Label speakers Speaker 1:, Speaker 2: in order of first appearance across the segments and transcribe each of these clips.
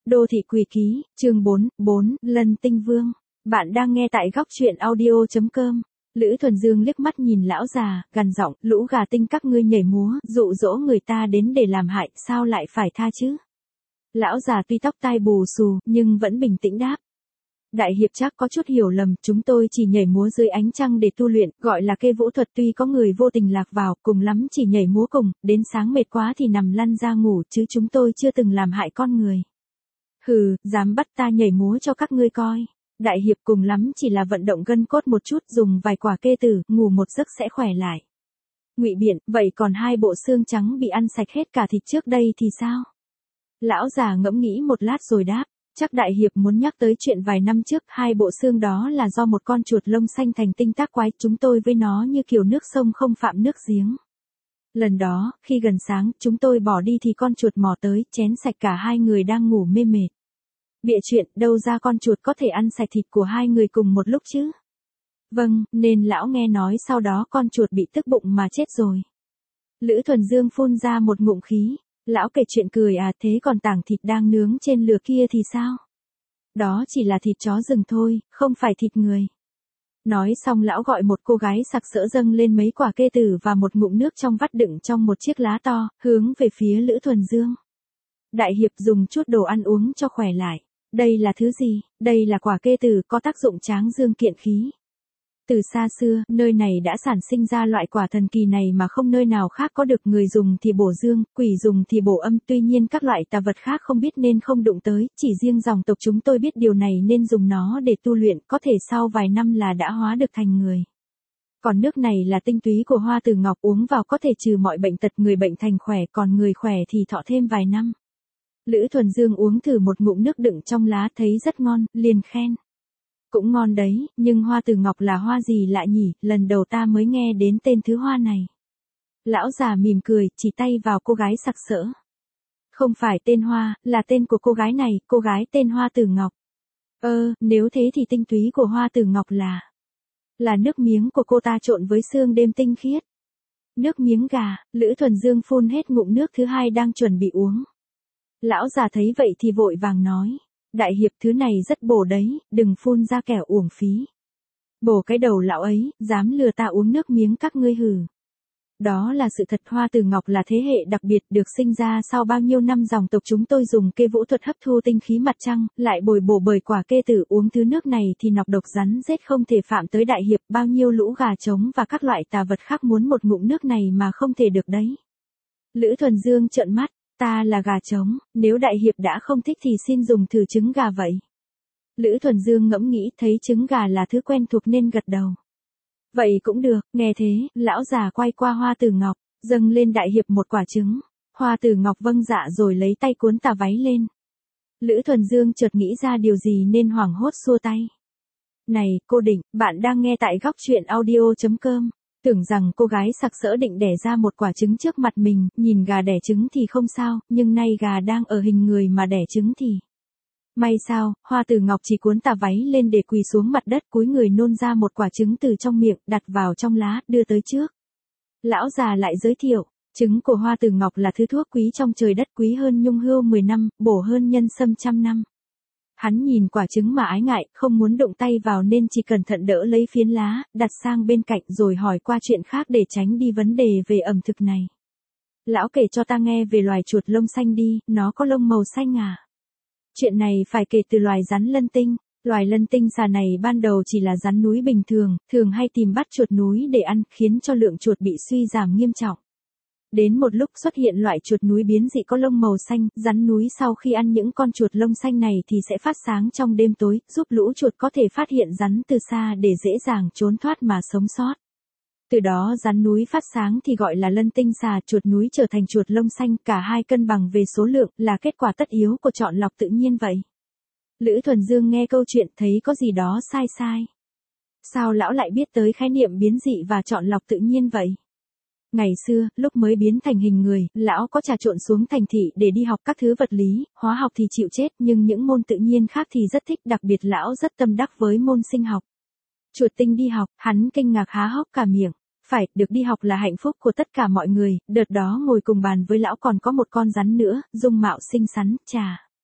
Speaker 1: Đô thị quỷ ký, chương 4, Lân Tinh Vương. Bạn đang nghe tại góc truyện audio.com. Lữ Thuần Dương liếc mắt nhìn lão già, gằn giọng, lũ gà tinh các ngươi nhảy múa, dụ dỗ người ta đến để làm hại, sao lại phải tha chứ? Lão già tuy tóc tai bù xù, nhưng vẫn bình tĩnh đáp. Đại hiệp chắc có chút hiểu lầm, chúng tôi chỉ nhảy múa dưới ánh trăng để tu luyện, gọi là kê vũ thuật, tuy có người vô tình lạc vào, cùng lắm chỉ nhảy múa cùng, đến sáng mệt quá thì nằm lăn ra ngủ, chứ chúng tôi chưa từng làm hại con người. Hừ, dám bắt ta nhảy múa cho các ngươi coi. Đại hiệp cùng lắm chỉ là vận động gân cốt một chút, dùng vài quả kê tử, ngủ một giấc sẽ khỏe lại. Ngụy biện, vậy còn hai bộ xương trắng bị ăn sạch hết cả thịt trước đây thì sao? Lão già ngẫm nghĩ một lát rồi đáp. Chắc đại hiệp muốn nhắc tới chuyện vài năm trước, hai bộ xương đó là do một con chuột lông xanh thành tinh tác quái, chúng tôi với nó như kiểu nước sông không phạm nước giếng. Lần đó, khi gần sáng, chúng tôi bỏ đi thì con chuột mò tới, chén sạch cả hai người đang ngủ mê mệt. Bịa chuyện, đâu ra con chuột có thể ăn sạch thịt của hai người cùng một lúc chứ? Vâng, nên lão nghe nói sau đó con chuột bị tức bụng mà chết rồi. Lữ Thuần Dương phun ra một ngụm khí. Lão kể chuyện cười à, thế còn tảng thịt đang nướng trên lửa kia thì sao? Đó chỉ là thịt chó rừng thôi, không phải thịt người. Nói xong lão gọi một cô gái sặc sỡ dâng lên mấy quả kê tử và một ngụm nước trong vắt đựng trong một chiếc lá to, hướng về phía Lữ Thuần Dương. Đại hiệp dùng chút đồ ăn uống cho khỏe lại. Đây là thứ gì? Đây là quả kê tử, có tác dụng tráng dương kiện khí. Từ xa xưa, nơi này đã sản sinh ra loại quả thần kỳ này mà không nơi nào khác có được, người dùng thì bổ dương, quỷ dùng thì bổ âm, tuy nhiên các loại tà vật khác không biết nên không đụng tới, chỉ riêng dòng tộc chúng tôi biết điều này nên dùng nó để tu luyện, có thể sau vài năm là đã hóa được thành người. Còn nước này là tinh túy của hoa từ ngọc, uống vào có thể trừ mọi bệnh tật, người bệnh thành khỏe, còn người khỏe thì thọ thêm vài năm. Lữ Thuần Dương uống thử một ngụm nước đựng trong lá thấy rất ngon, liền khen. Cũng ngon đấy, nhưng hoa từ ngọc là hoa gì lạ nhỉ, lần đầu ta mới nghe đến tên thứ hoa này. Lão già mỉm cười, chỉ tay vào cô gái sặc sỡ. Không phải tên hoa, là tên của cô gái này, cô gái tên Hoa Từ Ngọc. Nếu thế thì tinh túy của Hoa Từ Ngọc là nước miếng của cô ta trộn với xương đêm tinh khiết. Nước miếng gà, Lữ Thuần Dương phun hết ngụm nước thứ hai đang chuẩn bị uống. Lão già thấy vậy thì vội vàng nói. Đại hiệp, thứ này rất bổ đấy, đừng phun ra kẻo uổng phí. Bổ cái đầu lão ấy, dám lừa ta uống nước miếng các ngươi hử. Đó là sự thật, Hoa Từ Ngọc là thế hệ đặc biệt, được sinh ra sau bao nhiêu năm dòng tộc chúng tôi dùng kê vũ thuật hấp thu tinh khí mặt trăng, lại bồi bổ bởi quả kê tử, uống thứ nước này thì nọc độc rắn rết không thể phạm tới đại hiệp, bao nhiêu lũ gà trống và các loại tà vật khác muốn một ngụm nước này mà không thể được đấy. Lữ Thuần Dương trợn mắt. Ta là gà trống, nếu đại hiệp đã không thích thì xin dùng thử trứng gà vậy. Lữ Thuần Dương ngẫm nghĩ, thấy trứng gà là thứ quen thuộc nên gật đầu. Vậy cũng được, nghe thế, lão già quay qua Hoa Từ Ngọc, dâng lên đại hiệp một quả trứng. Hoa Từ Ngọc vâng dạ rồi lấy tay cuốn tà váy lên. Lữ Thuần Dương chợt nghĩ ra điều gì nên hoảng hốt xua tay. Này, cô Định, bạn đang nghe tại góc truyện audio.com. Tưởng rằng cô gái sặc sỡ định đẻ ra một quả trứng trước mặt mình, nhìn gà đẻ trứng thì không sao, nhưng nay gà đang ở hình người mà đẻ trứng thì. May sao, Hoa Từ Ngọc chỉ cuốn tà váy lên để quỳ xuống mặt đất, cúi người nôn ra một quả trứng từ trong miệng, đặt vào trong lá, đưa tới trước. Lão già lại giới thiệu, trứng của Hoa Từ Ngọc là thứ thuốc quý trong trời đất, quý hơn nhung hươu 10 năm, bổ hơn nhân sâm 100 năm. Hắn nhìn quả trứng mà ái ngại, không muốn động tay vào nên chỉ cẩn thận đỡ lấy phiến lá, đặt sang bên cạnh rồi hỏi qua chuyện khác để tránh đi vấn đề về ẩm thực này. Lão kể cho ta nghe về loài chuột lông xanh đi, nó có lông màu xanh à? Chuyện này phải kể từ loài rắn lân tinh. Loài lân tinh xà này ban đầu chỉ là rắn núi bình thường, thường hay tìm bắt chuột núi để ăn, khiến cho lượng chuột bị suy giảm nghiêm trọng. Đến một lúc xuất hiện loại chuột núi biến dị có lông màu xanh, rắn núi sau khi ăn những con chuột lông xanh này thì sẽ phát sáng trong đêm tối, giúp lũ chuột có thể phát hiện rắn từ xa để dễ dàng trốn thoát mà sống sót. Từ đó rắn núi phát sáng thì gọi là lân tinh xà, chuột núi trở thành chuột lông xanh, cả hai cân bằng về số lượng, là kết quả tất yếu của chọn lọc tự nhiên vậy. Lữ Thuần Dương nghe câu chuyện thấy có gì đó sai sai. Sao lão lại biết tới khái niệm biến dị và chọn lọc tự nhiên vậy? Ngày xưa, lúc mới biến thành hình người, lão có trà trộn xuống thành thị để đi học các thứ vật lý, hóa học thì chịu chết, nhưng những môn tự nhiên khác thì rất thích, đặc biệt lão rất tâm đắc với môn sinh học. Chuột tinh đi học, hắn kinh ngạc há hốc cả miệng. Phải, được đi học là hạnh phúc của tất cả mọi người, đợt đó ngồi cùng bàn với lão còn có một con rắn nữa, dung mạo xinh xắn, chà.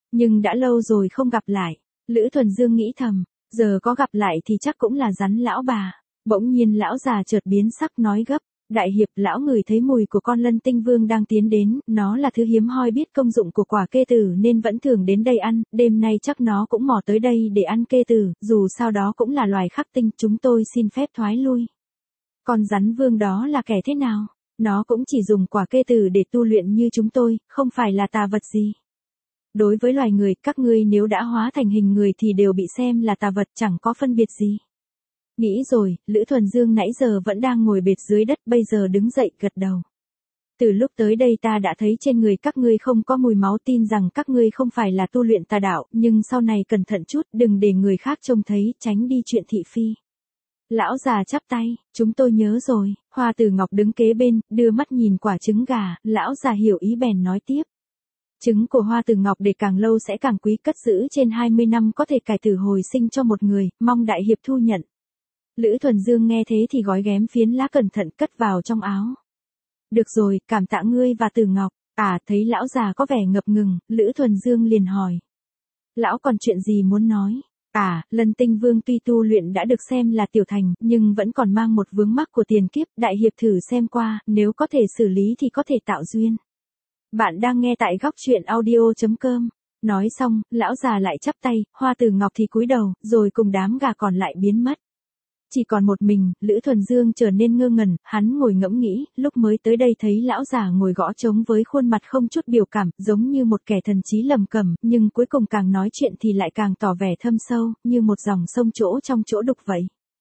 Speaker 1: Nhưng đã lâu rồi không gặp lại. Lữ Thuần Dương nghĩ thầm, giờ có gặp lại thì chắc cũng là rắn lão bà. Bỗng nhiên lão già chợt biến sắc nói gấp, đại hiệp, lão ngửi thấy mùi của con lân tinh vương đang tiến đến, nó là thứ hiếm hoi biết công dụng của quả kê tử nên vẫn thường đến đây ăn, đêm nay chắc nó cũng mò tới đây để ăn kê tử, dù sao đó cũng là loài khắc tinh, chúng tôi xin phép thoái lui. Con rắn vương đó là kẻ thế nào? Nó cũng chỉ dùng quả kê tử để tu luyện như chúng tôi, không phải là tà vật gì. Đối với loài người, các ngươi nếu đã hóa thành hình người thì đều bị xem là tà vật, chẳng có phân biệt gì. Nghĩ rồi, Lữ Thuần Dương nãy giờ vẫn đang ngồi bệt dưới đất, bây giờ đứng dậy gật đầu. Từ lúc tới đây ta đã thấy trên người các ngươi không có mùi máu, tin rằng các ngươi không phải là tu luyện tà đạo, nhưng sau này cẩn thận chút, đừng để người khác trông thấy, tránh đi chuyện thị phi. Lão già chắp tay, chúng tôi nhớ rồi. Hoa Tử Ngọc đứng kế bên, đưa mắt nhìn quả trứng gà, lão già hiểu ý bèn nói tiếp. Trứng của Hoa Tử Ngọc để càng lâu sẽ càng quý, cất giữ trên 20 năm có thể cải tử hồi sinh cho một người, mong đại hiệp thu nhận. Lữ Thuần Dương nghe thế thì gói ghém phiến lá cẩn thận cất vào trong áo. Được rồi, cảm tạ ngươi và Tử Ngọc. Thấy lão già có vẻ ngập ngừng, Lữ Thuần Dương liền hỏi. Lão còn chuyện gì muốn nói? Lân Tinh Vương tuy tu luyện đã được xem là tiểu thành, nhưng vẫn còn mang một vướng mắc của tiền kiếp, đại hiệp thử xem qua, nếu có thể xử lý thì có thể tạo duyên. Bạn đang nghe tại góc truyện audio.com. Nói xong, lão già lại chắp tay, Hoa Tử Ngọc thì cúi đầu, rồi cùng đám gà còn lại biến mất. Chỉ còn một mình, Lữ Thuần Dương trở nên ngơ ngẩn, hắn ngồi ngẫm nghĩ, lúc mới tới đây thấy lão già ngồi gõ trống với khuôn mặt không chút biểu cảm, giống như một kẻ thần trí lầm cẩm, nhưng cuối cùng càng nói chuyện thì lại càng tỏ vẻ thâm sâu, như một dòng sông chỗ trong chỗ đục vậy.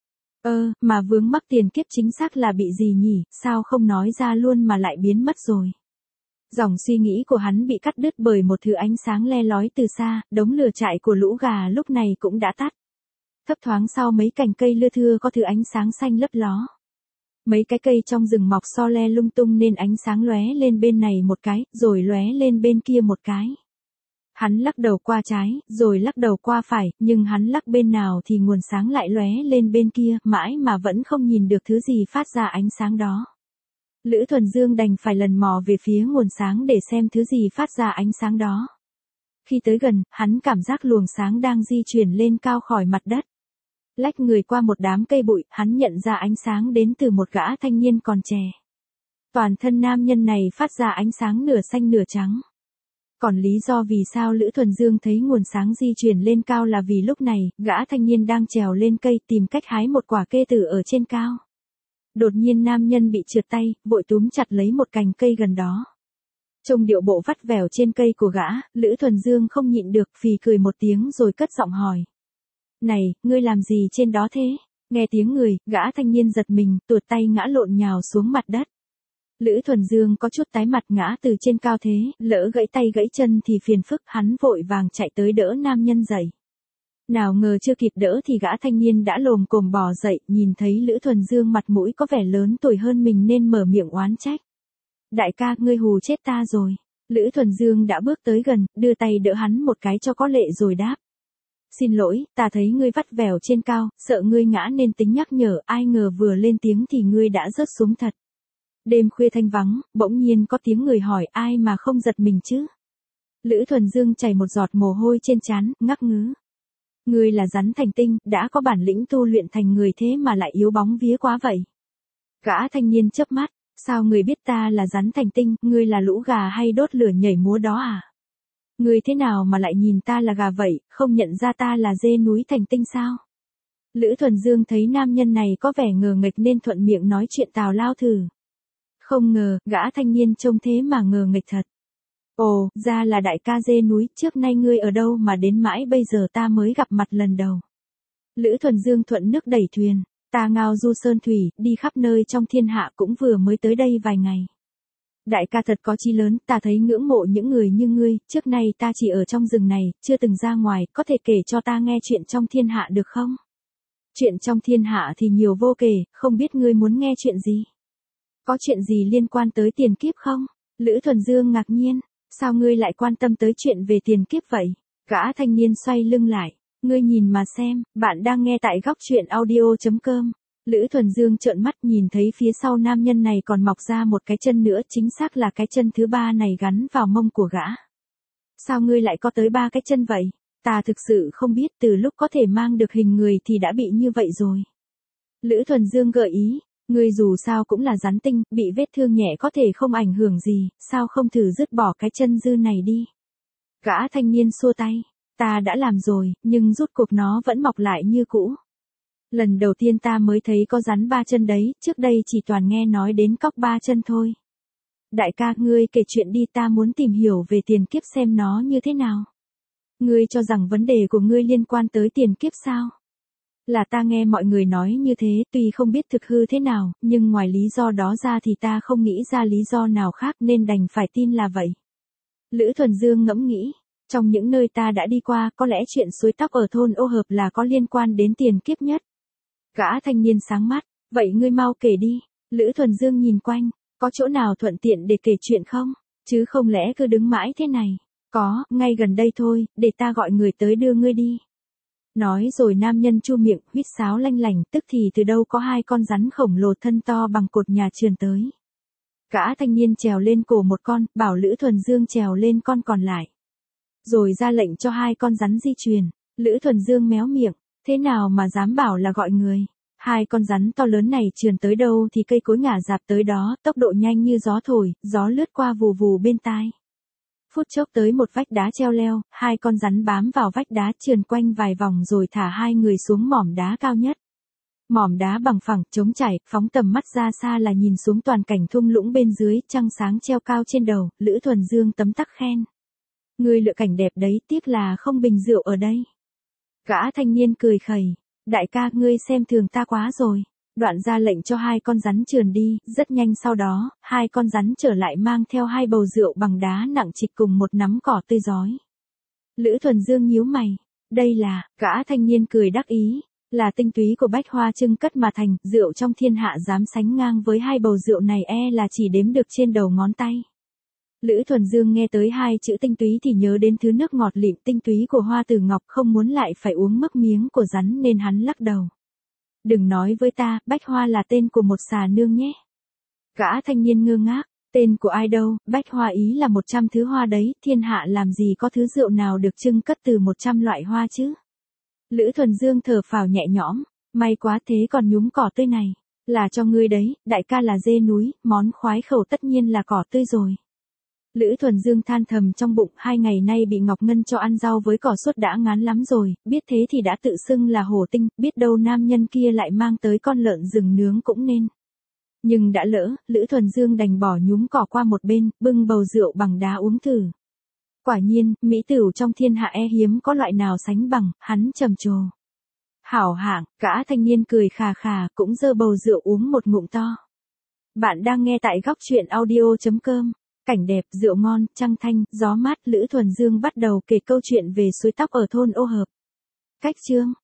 Speaker 1: Mà vướng mắc tiền kiếp chính xác là bị gì nhỉ, sao không nói ra luôn mà lại biến mất rồi. Dòng suy nghĩ của hắn bị cắt đứt bởi một thứ ánh sáng le lói từ xa, đống lửa trại của lũ gà lúc này cũng đã tắt. Thấp thoáng sau mấy cành cây lưa thưa có thứ ánh sáng xanh lấp ló. Mấy cái cây trong rừng mọc so le lung tung nên ánh sáng lóe lên bên này một cái, rồi lóe lên bên kia một cái. Hắn lắc đầu qua trái, rồi lắc đầu qua phải, nhưng hắn lắc bên nào thì nguồn sáng lại lóe lên bên kia, mãi mà vẫn không nhìn được thứ gì phát ra ánh sáng đó. Lữ Thuần Dương đành phải lần mò về phía nguồn sáng để xem thứ gì phát ra ánh sáng đó. Khi tới gần, hắn cảm giác luồng sáng đang di chuyển lên cao khỏi mặt đất. Lách người qua một đám cây bụi, hắn nhận ra ánh sáng đến từ một gã thanh niên còn trẻ. Toàn thân nam nhân này phát ra ánh sáng nửa xanh nửa trắng. Còn lý do vì sao Lữ Thuần Dương thấy nguồn sáng di chuyển lên cao là vì lúc này, gã thanh niên đang trèo lên cây tìm cách hái một quả kê tử ở trên cao. Đột nhiên nam nhân bị trượt tay, vội túm chặt lấy một cành cây gần đó. Trông điệu bộ vắt vẻo trên cây của gã, Lữ Thuần Dương không nhịn được, phì cười một tiếng rồi cất giọng hỏi. Này, ngươi làm gì trên đó thế? Nghe tiếng người, gã thanh niên giật mình, tuột tay ngã lộn nhào xuống mặt đất. Lữ Thuần Dương có chút tái mặt, ngã từ trên cao thế, lỡ gãy tay gãy chân thì phiền phức, hắn vội vàng chạy tới đỡ nam nhân dậy. Nào ngờ chưa kịp đỡ thì gã thanh niên đã lồm cồm bò dậy, nhìn thấy Lữ Thuần Dương mặt mũi có vẻ lớn tuổi hơn mình nên mở miệng oán trách. Đại ca, ngươi hù chết ta rồi. Lữ Thuần Dương đã bước tới gần, đưa tay đỡ hắn một cái cho có lệ rồi đáp. Xin lỗi, ta thấy ngươi vắt vẻo trên cao, sợ ngươi ngã nên tính nhắc nhở, ai ngờ vừa lên tiếng thì ngươi đã rớt xuống thật. Đêm khuya thanh vắng, bỗng nhiên có tiếng người hỏi, ai mà không giật mình chứ? Lữ Thuần Dương chảy một giọt mồ hôi trên trán, ngắc ngứ. Ngươi là rắn thành tinh, đã có bản lĩnh tu luyện thành người thế mà lại yếu bóng vía quá vậy. Gã thanh niên chớp mắt, sao ngươi biết ta là rắn thành tinh, ngươi là lũ gà hay đốt lửa nhảy múa đó à? Ngươi thế nào mà lại nhìn ta là gà vậy, không nhận ra ta là dê núi thành tinh sao? Lữ Thuần Dương thấy nam nhân này có vẻ ngờ nghệch nên thuận miệng nói chuyện tào lao thử. Không ngờ, gã thanh niên trông thế mà ngờ nghệch thật. Ồ, ra là đại ca dê núi, trước nay ngươi ở đâu mà đến mãi bây giờ ta mới gặp mặt lần đầu. Lữ Thuần Dương thuận nước đẩy thuyền, ta ngao du sơn thủy, đi khắp nơi trong thiên hạ cũng vừa mới tới đây vài ngày. Đại ca thật có chí lớn, ta thấy ngưỡng mộ những người như ngươi, trước nay ta chỉ ở trong rừng này, chưa từng ra ngoài, có thể kể cho ta nghe chuyện trong thiên hạ được không? Chuyện trong thiên hạ thì nhiều vô kể, không biết ngươi muốn nghe chuyện gì? Có chuyện gì liên quan tới tiền kiếp không? Lữ Thuần Dương ngạc nhiên, sao ngươi lại quan tâm tới chuyện về tiền kiếp vậy? Gã thanh niên xoay lưng lại, ngươi nhìn mà xem, bạn đang nghe tại góc truyện audio.com. Lữ Thuần Dương trợn mắt nhìn thấy phía sau nam nhân này còn mọc ra một cái chân nữa, chính xác là cái chân thứ ba này gắn vào mông của gã. Sao ngươi lại có tới 3 cái chân vậy? Ta thực sự không biết, từ lúc có thể mang được hình người thì đã bị như vậy rồi. Lữ Thuần Dương gợi ý, ngươi dù sao cũng là rắn tinh, bị vết thương nhẹ có thể không ảnh hưởng gì, sao không thử dứt bỏ cái chân dư này đi. Gã thanh niên xua tay, ta đã làm rồi, nhưng rút cuộc nó vẫn mọc lại như cũ. Lần đầu tiên ta mới thấy có rắn 3 chân đấy, trước đây chỉ toàn nghe nói đến cóc 3 chân thôi. Đại ca, ngươi kể chuyện đi, ta muốn tìm hiểu về tiền kiếp xem nó như thế nào. Ngươi cho rằng vấn đề của ngươi liên quan tới tiền kiếp sao? Là ta nghe mọi người nói như thế, tuy không biết thực hư thế nào, nhưng ngoài lý do đó ra thì ta không nghĩ ra lý do nào khác nên đành phải tin là vậy. Lữ Thuần Dương ngẫm nghĩ, trong những nơi ta đã đi qua, có lẽ chuyện suối tóc ở thôn Ô Hợp là có liên quan đến tiền kiếp nhất. Gã thanh niên sáng mắt, vậy ngươi mau kể đi. Lữ Thuần Dương nhìn quanh, có chỗ nào thuận tiện để kể chuyện không? Chứ không lẽ cứ đứng mãi thế này. Có, ngay gần đây thôi, để ta gọi người tới đưa ngươi đi. Nói rồi nam nhân chu miệng, huýt sáo lanh lảnh, tức thì từ đâu có 2 con rắn khổng lồ thân to bằng cột nhà trườn tới. Gã thanh niên trèo lên cổ một con, bảo Lữ Thuần Dương trèo lên con còn lại. Rồi ra lệnh cho 2 con rắn di chuyển. Lữ Thuần Dương méo miệng, thế nào mà dám bảo là gọi người. 2 con rắn to lớn này trườn tới đâu thì cây cối ngả dạp tới đó, tốc độ nhanh như gió thổi, gió lướt qua vù vù bên tai. Phút chốc tới một vách đá treo leo, 2 con rắn bám vào vách đá trườn quanh vài vòng rồi thả 2 người xuống mỏm đá cao nhất. Mỏm đá bằng phẳng, trống trải, phóng tầm mắt ra xa là nhìn xuống toàn cảnh thung lũng bên dưới, trăng sáng treo cao trên đầu, Lữ Thuần Dương tấm tắc khen. Ngươi lựa cảnh đẹp đấy, tiếc là không bình rượu ở đây. Gã thanh niên cười khẩy, đại ca, ngươi xem thường ta quá rồi. Đoạn ra lệnh cho 2 con rắn trườn đi, rất nhanh sau đó, 2 con rắn trở lại mang theo 2 bầu rượu bằng đá nặng trịch cùng một nắm cỏ tươi rói. Lữ Thuần Dương nhíu mày, đây là, gã thanh niên cười đắc ý, là tinh túy của bách hoa trưng cất mà thành, rượu trong thiên hạ dám sánh ngang với 2 bầu rượu này là chỉ đếm được trên đầu ngón tay. Lữ Thuần Dương nghe tới 2 chữ tinh túy thì nhớ đến thứ nước ngọt lịm tinh túy của hoa tử ngọc, không muốn lại phải uống mấc miếng của rắn nên hắn lắc đầu. Đừng nói với ta, bách hoa là tên của một xà nương nhé. Gã thanh niên ngơ ngác, tên của ai đâu, bách hoa ý là 100 thứ hoa đấy, thiên hạ làm gì có thứ rượu nào được trưng cất từ 100 loại hoa chứ. Lữ Thuần Dương thở phào nhẹ nhõm, may quá, thế còn nhúm cỏ tươi này, là cho ngươi đấy, đại ca là dê núi, món khoái khẩu tất nhiên là cỏ tươi rồi. Lữ Thuần Dương than thầm trong bụng, 2 ngày nay bị Ngọc Ngân cho ăn rau với cỏ suốt đã ngán lắm rồi, biết thế thì đã tự xưng là hổ tinh, biết đâu nam nhân kia lại mang tới con lợn rừng nướng cũng nên. Nhưng đã lỡ, Lữ Thuần Dương đành bỏ nhúm cỏ qua một bên, bưng bầu rượu bằng đá uống thử. Quả nhiên, mỹ tửu trong thiên hạ hiếm có loại nào sánh bằng, hắn trầm trồ. Hảo hạng, gã thanh niên cười khà khà, cũng giơ bầu rượu uống một ngụm to. Bạn đang nghe tại góc truyện audio.com. Cảnh đẹp, rượu ngon, trăng thanh, gió mát, Lữ Thuần Dương bắt đầu kể câu chuyện về suối tóc ở thôn Ô Hợp. Cách chương